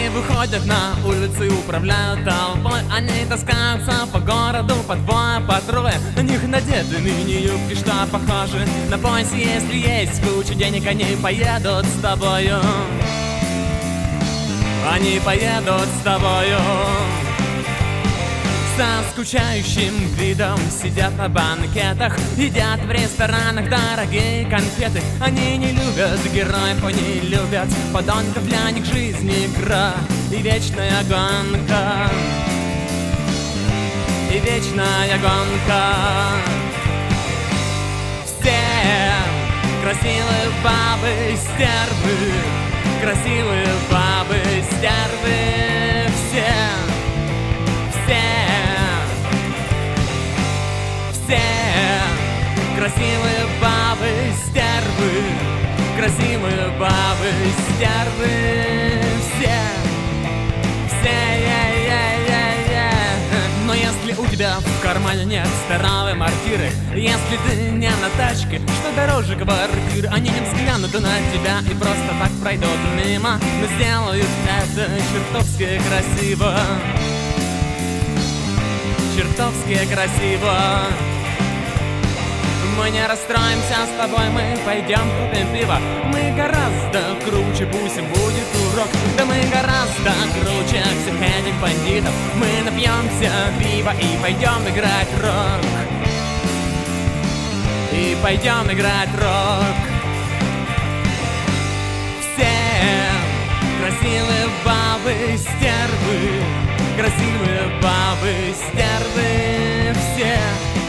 Они выходят на улицы и управляют толпой. Они таскаются по городу по двое, по трое. На них надеты мини-юбки, что похожи на пояс. Если есть куча денег, они поедут с тобою. Они поедут с тобою. Со скучающим видом сидят на банкетах, едят в ресторанах дорогие конфеты. Они не любят героев, они любят подонков. Для них жизнь игра и вечная гонка. И вечная гонка. Все красивые бабы стервы, красивые бабы стервы. Все красивые бабы стервы, красивые бабы стервы. Все, Но если у тебя в кармане нет здоровой мортиры, если ты не на тачке, что дороже квартиры, они не взглянут на тебя и просто так пройдут мимо, но сделают это чертовски красиво. Чертовски красиво. Мы не расстроимся с тобой, мы пойдем купим пиво. Мы гораздо круче, пусть им будет урок. Да мы гораздо круче всех этих бандитов. Мы напьемся пива и пойдем играть рок. И пойдем играть рок. Все красивые бабы стервы, красивые бабы стервы. Все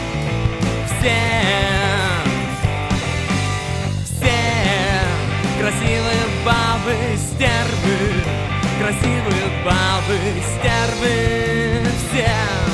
красивые бабы стервы, красивые бабы стервы. Все.